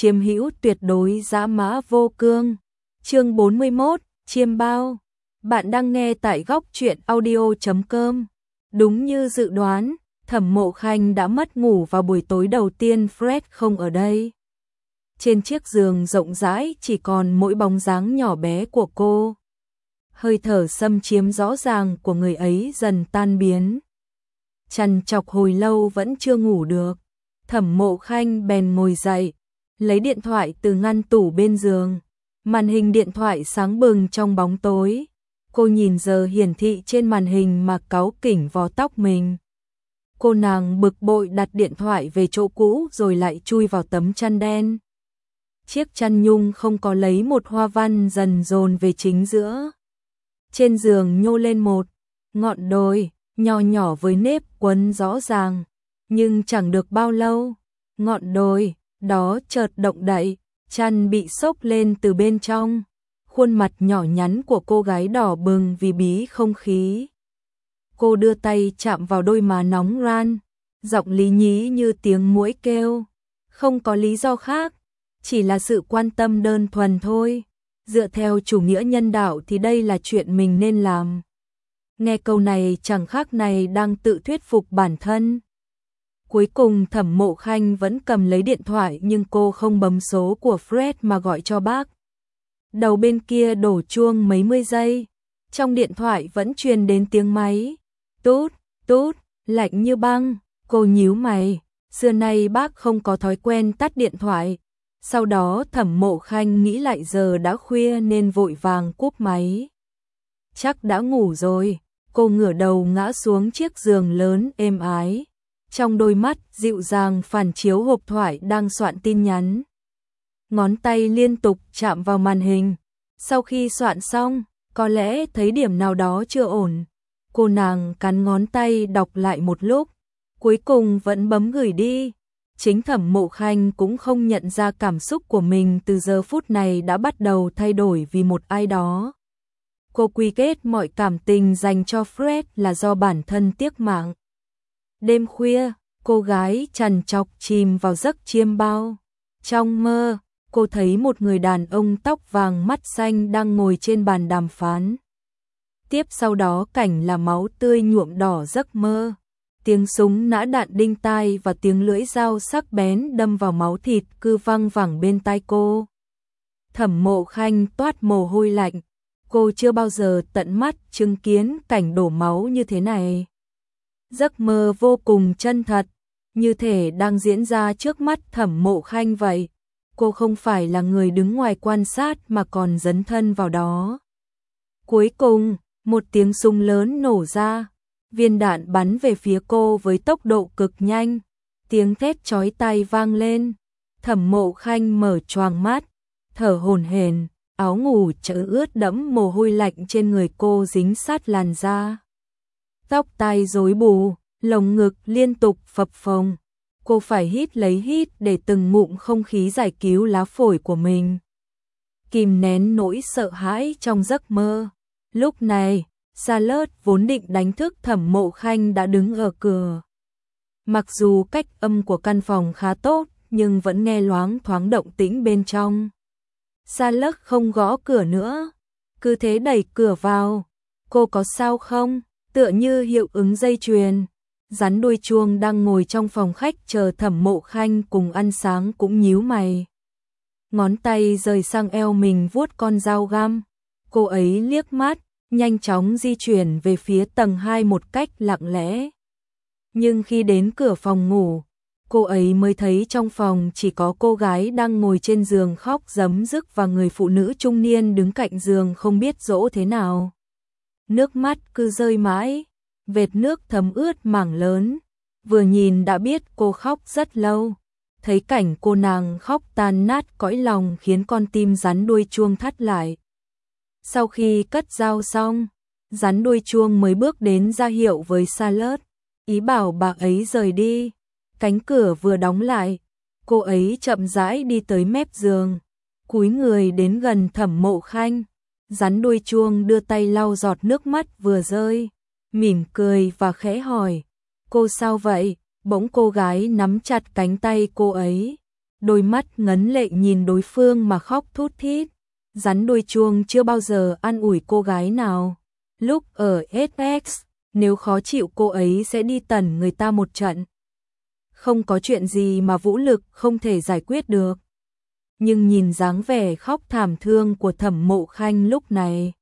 chiếm hữu tuyệt đối dã mã vô cương. Chương 41, chiêm bao. Bạn đang nghe tại góc truyện audio.com. Đúng như dự đoán, Thẩm Mộ Khanh đã mất ngủ vào buổi tối đầu tiên Fred không ở đây. Trên chiếc giường rộng rãi chỉ còn mỗi bóng dáng nhỏ bé của cô. Hơi thở xâm chiếm rõ ràng của người ấy dần tan biến. Trằn trọc hồi lâu vẫn chưa ngủ được. Thẩm Mộ Khanh bèn ngồi dậy, lấy điện thoại từ ngăn tủ bên giường. Màn hình điện thoại sáng bừng trong bóng tối. Cô nhìn giờ hiển thị trên màn hình mà cáu kỉnh vò tóc mình. Cô nàng bực bội đặt điện thoại về chỗ cũ rồi lại chui vào tấm chăn đen. Chiếc chăn nhung không có lấy một hoa văn dần dồn về chính giữa. Trên giường nhô lên một ngọn đồi nho nhỏ với nếp quấn rõ ràng, nhưng chẳng được bao lâu, ngọn đồi đó chợt động đậy, chăn bị xốc lên từ bên trong. Khuôn mặt nhỏ nhắn của cô gái đỏ bừng vì bí không khí. Cô đưa tay chạm vào đôi má nóng ran, giọng lý nhí như tiếng muỗi kêu. Không có lý do khác, chỉ là sự quan tâm đơn thuần thôi. Dựa theo chủ nghĩa nhân đạo thì đây là chuyện mình nên làm. Nghe câu này chẳng khác này đang tự thuyết phục bản thân. Cuối cùng Thẩm Mộ Khanh vẫn cầm lấy điện thoại nhưng cô không bấm số của Fred mà gọi cho bác. Đầu bên kia đổ chuông mấy mươi giây, trong điện thoại vẫn truyền đến tiếng máy. Tút, tút, lạnh như băng. Cô nhíu mày, xưa nay bác không có thói quen tắt điện thoại. Sau đó Thẩm Mộ Khanh nghĩ lại giờ đã khuya nên vội vàng cúp máy. Chắc đã ngủ rồi. Cô ngửa đầu ngã xuống chiếc giường lớn êm ái. Trong đôi mắt dịu dàng phản chiếu hộp thoại đang soạn tin nhắn. Ngón tay liên tục chạm vào màn hình. Sau khi soạn xong, có lẽ thấy điểm nào đó chưa ổn. Cô nàng cắn ngón tay đọc lại một lúc, cuối cùng vẫn bấm gửi đi. Chính Thẩm Mộ Khanh cũng không nhận ra cảm xúc của mình từ giờ phút này đã bắt đầu thay đổi vì một ai đó. Cô quy kết mọi cảm tình dành cho Fred là do bản thân tiếc mạng. Đêm khuya, cô gái trằn trọc chìm vào giấc chiêm bao. Trong mơ, cô thấy một người đàn ông tóc vàng mắt xanh đang ngồi trên bàn đàm phán. Tiếp sau đó cảnh là máu tươi nhuộm đỏ giấc mơ. Tiếng súng nã đạn đinh tai và tiếng lưỡi dao sắc bén đâm vào máu thịt cứ văng vẳng bên tai cô. Thẩm Mộ Khanh toát mồ hôi lạnh. Cô chưa bao giờ tận mắt chứng kiến cảnh đổ máu như thế này. Giấc mơ vô cùng chân thật, như thể đang diễn ra trước mắt Thẩm Mộ Khanh vậy. Cô không phải là người đứng ngoài quan sát mà còn dấn thân vào đó. Cuối cùng, một tiếng súng lớn nổ ra. Viên đạn bắn về phía cô với tốc độ cực nhanh. Tiếng thét chói tai vang lên. Thẩm Mộ Khanh mở choàng mắt, thở hổn hển, áo ngủ chợ ướt đẫm mồ hôi lạnh trên người cô dính sát làn da. Tóc tai rối bù, lồng ngực liên tục phập phồng. Cô phải hít lấy hít để từng ngụm không khí giải cứu lá phổi của mình. Kìm nén nỗi sợ hãi trong giấc mơ. Lúc này, Charlotte vốn định đánh thức Thẩm Mộ Khanh đã đứng ở cửa. Mặc dù cách âm của căn phòng khá tốt, nhưng vẫn nghe loáng thoáng động tĩnh bên trong. Charlotte không gõ cửa nữa, cứ thế đẩy cửa vào. Cô có sao không? Tựa như hiệu ứng dây chuyền. Rắn đuôi chuông đang ngồi trong phòng khách chờ Thẩm Mộ Khanh cùng ăn sáng cũng nhíu mày. Ngón tay rời sang eo mình vuốt con dao găm. Cô ấy liếc mắt, nhanh chóng di chuyển về phía tầng 2 một cách lặng lẽ. Nhưng khi đến cửa phòng ngủ, cô ấy mới thấy trong phòng chỉ có cô gái đang ngồi trên giường khóc rấm rức và người phụ nữ trung niên đứng cạnh giường không biết dỗ thế nào. Nước mắt cứ rơi mãi, vệt nước thấm ướt mảng lớn. Vừa nhìn đã biết cô khóc rất lâu. Thấy cảnh cô nàng khóc tan nát cõi lòng khiến con tim rắn đuôi chuông thắt lại. Sau khi cất dao xong, rắn đuôi chuông mới bước đến ra hiệu với Charlotte, ý bảo bà ấy rời đi. Cánh cửa vừa đóng lại, cô ấy chậm rãi đi tới mép giường, cúi người đến gần Thẩm Mộ Khanh. Rắn đuôi chuông đưa tay lau giọt nước mắt vừa rơi, mỉm cười và khẽ hỏi, cô sao vậy? Bỗng cô gái nắm chặt cánh tay cô ấy, đôi mắt ngấn lệ nhìn đối phương mà khóc thút thít. Rắn đuôi chuông chưa bao giờ an ủi cô gái nào. Lúc ở SX, nếu khó chịu cô ấy sẽ đi tẩn người ta một trận. Không có chuyện gì mà vũ lực không thể giải quyết được. Nhưng nhìn dáng vẻ khóc thảm thương của Thẩm Mộ Khanh lúc này,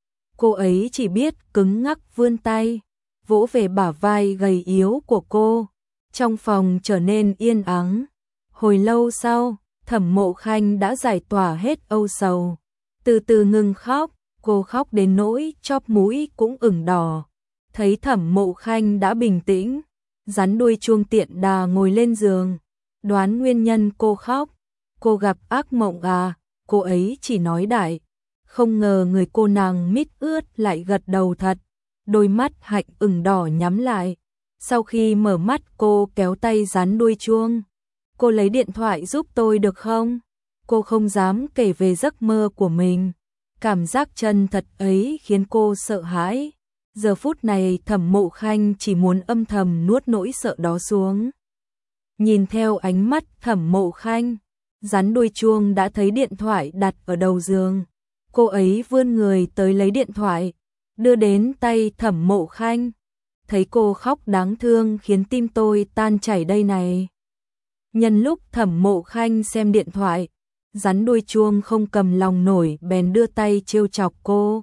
cô ấy chỉ biết cứng ngắc vươn tay, vỗ về bả vai gầy yếu của cô. Trong phòng trở nên yên ắng. Hồi lâu sau, Thẩm Mộ Khanh đã giải tỏa hết âu sầu. Từ từ ngừng khóc, cô khóc đến nỗi chóp mũi cũng ửng đỏ. Thấy Thẩm Mộ Khanh đã bình tĩnh, rắn đuôi chuông tiện đà ngồi lên giường. Đoán nguyên nhân cô khóc. Cô gặp ác mộng à? Cô ấy chỉ nói đại. Không ngờ người cô nàng mít ướt lại gật đầu thật. Đôi mắt hạnh ửng đỏ nhắm lại. Sau khi mở mắt cô kéo tay rắn đuôi chuông. Cô lấy điện thoại giúp tôi được không? Cô không dám kể về giấc mơ của mình. Cảm giác chân thật ấy khiến cô sợ hãi. Giờ phút này Thẩm Mộ Khanh chỉ muốn âm thầm nuốt nỗi sợ đó xuống. Nhìn theo ánh mắt Thẩm Mộ Khanh, rắn đuôi chuông đã thấy điện thoại đặt ở đầu giường. Cô ấy vươn người tới lấy điện thoại, đưa đến tay Thẩm Mộ Khanh. Thấy cô khóc đáng thương khiến tim tôi tan chảy đây này. Nhân lúc Thẩm Mộ Khanh xem điện thoại, rắn đuôi chuông không cầm lòng nổi bèn đưa tay trêu chọc cô.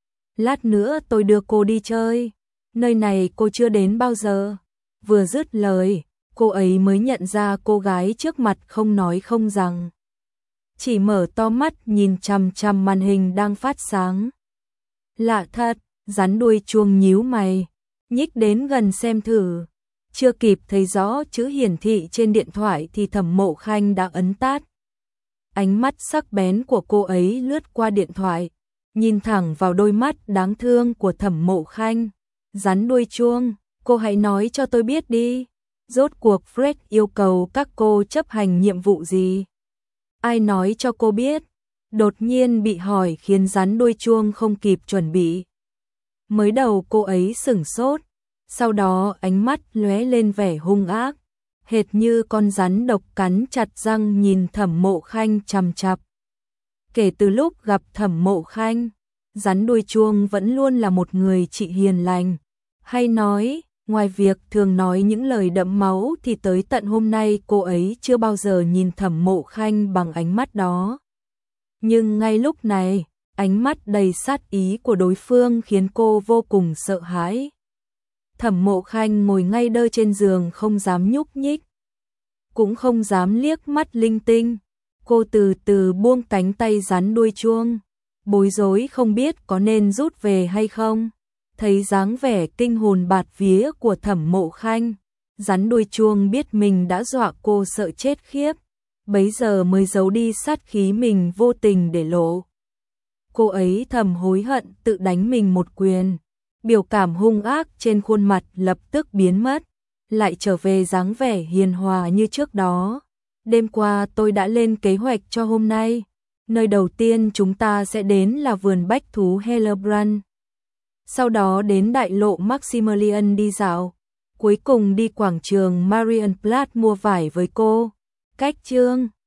Lát nữa tôi đưa cô đi chơi, nơi này cô chưa đến bao giờ. Vừa dứt lời, cô ấy mới nhận ra cô gái trước mặt không nói không rằng. Chỉ mở to mắt nhìn chằm chằm màn hình đang phát sáng. Lạ thật, rắn đuôi chuông nhíu mày, nhích đến gần xem thử. Chưa kịp thấy rõ chữ hiển thị trên điện thoại thì Thẩm Mộ Khanh đã ấn tắt. Ánh mắt sắc bén của cô ấy lướt qua điện thoại, nhìn thẳng vào đôi mắt đáng thương của Thẩm Mộ Khanh. Rắn đuôi chuông, cô hãy nói cho tôi biết đi. Rốt cuộc Fred yêu cầu các cô chấp hành nhiệm vụ gì? Ai nói cho cô biết? Đột nhiên bị hỏi khiến rắn đuôi chuông không kịp chuẩn bị. Mới đầu cô ấy sửng sốt, sau đó ánh mắt lóe lên vẻ hung ác, hệt như con rắn độc cắn chặt răng nhìn Thẩm Mộ Khanh chằm chằm. Kể từ lúc gặp Thẩm Mộ Khanh, rắn đuôi chuông vẫn luôn là một người chị hiền lành. Hay nói, ngoài việc thường nói những lời đẫm máu thì tới tận hôm nay cô ấy chưa bao giờ nhìn Thẩm Mộ Khanh bằng ánh mắt đó. Nhưng ngay lúc này, ánh mắt đầy sát ý của đối phương khiến cô vô cùng sợ hãi. Thẩm Mộ Khanh ngồi ngay đơ trên giường không dám nhúc nhích, cũng không dám liếc mắt linh tinh. Cô từ từ buông cánh tay rắn đuôi chuông, bối rối không biết có nên rút về hay không. Thấy dáng vẻ kinh hồn bạt vía của Thẩm Mộ Khanh, rắn đuôi chuông biết mình đã dọa cô sợ chết khiếp, bấy giờ mới giấu đi sát khí mình vô tình để lộ. Cô ấy thầm hối hận tự đánh mình một quyền, biểu cảm hung ác trên khuôn mặt lập tức biến mất, lại trở về dáng vẻ hiền hòa như trước đó. Đêm qua tôi đã lên kế hoạch cho hôm nay. Nơi đầu tiên chúng ta sẽ đến là vườn bách thú Hellebrand. Sau đó đến đại lộ Maximilian đi dạo. Cuối cùng đi quảng trường Marienplatz mua vải với cô. Cách chương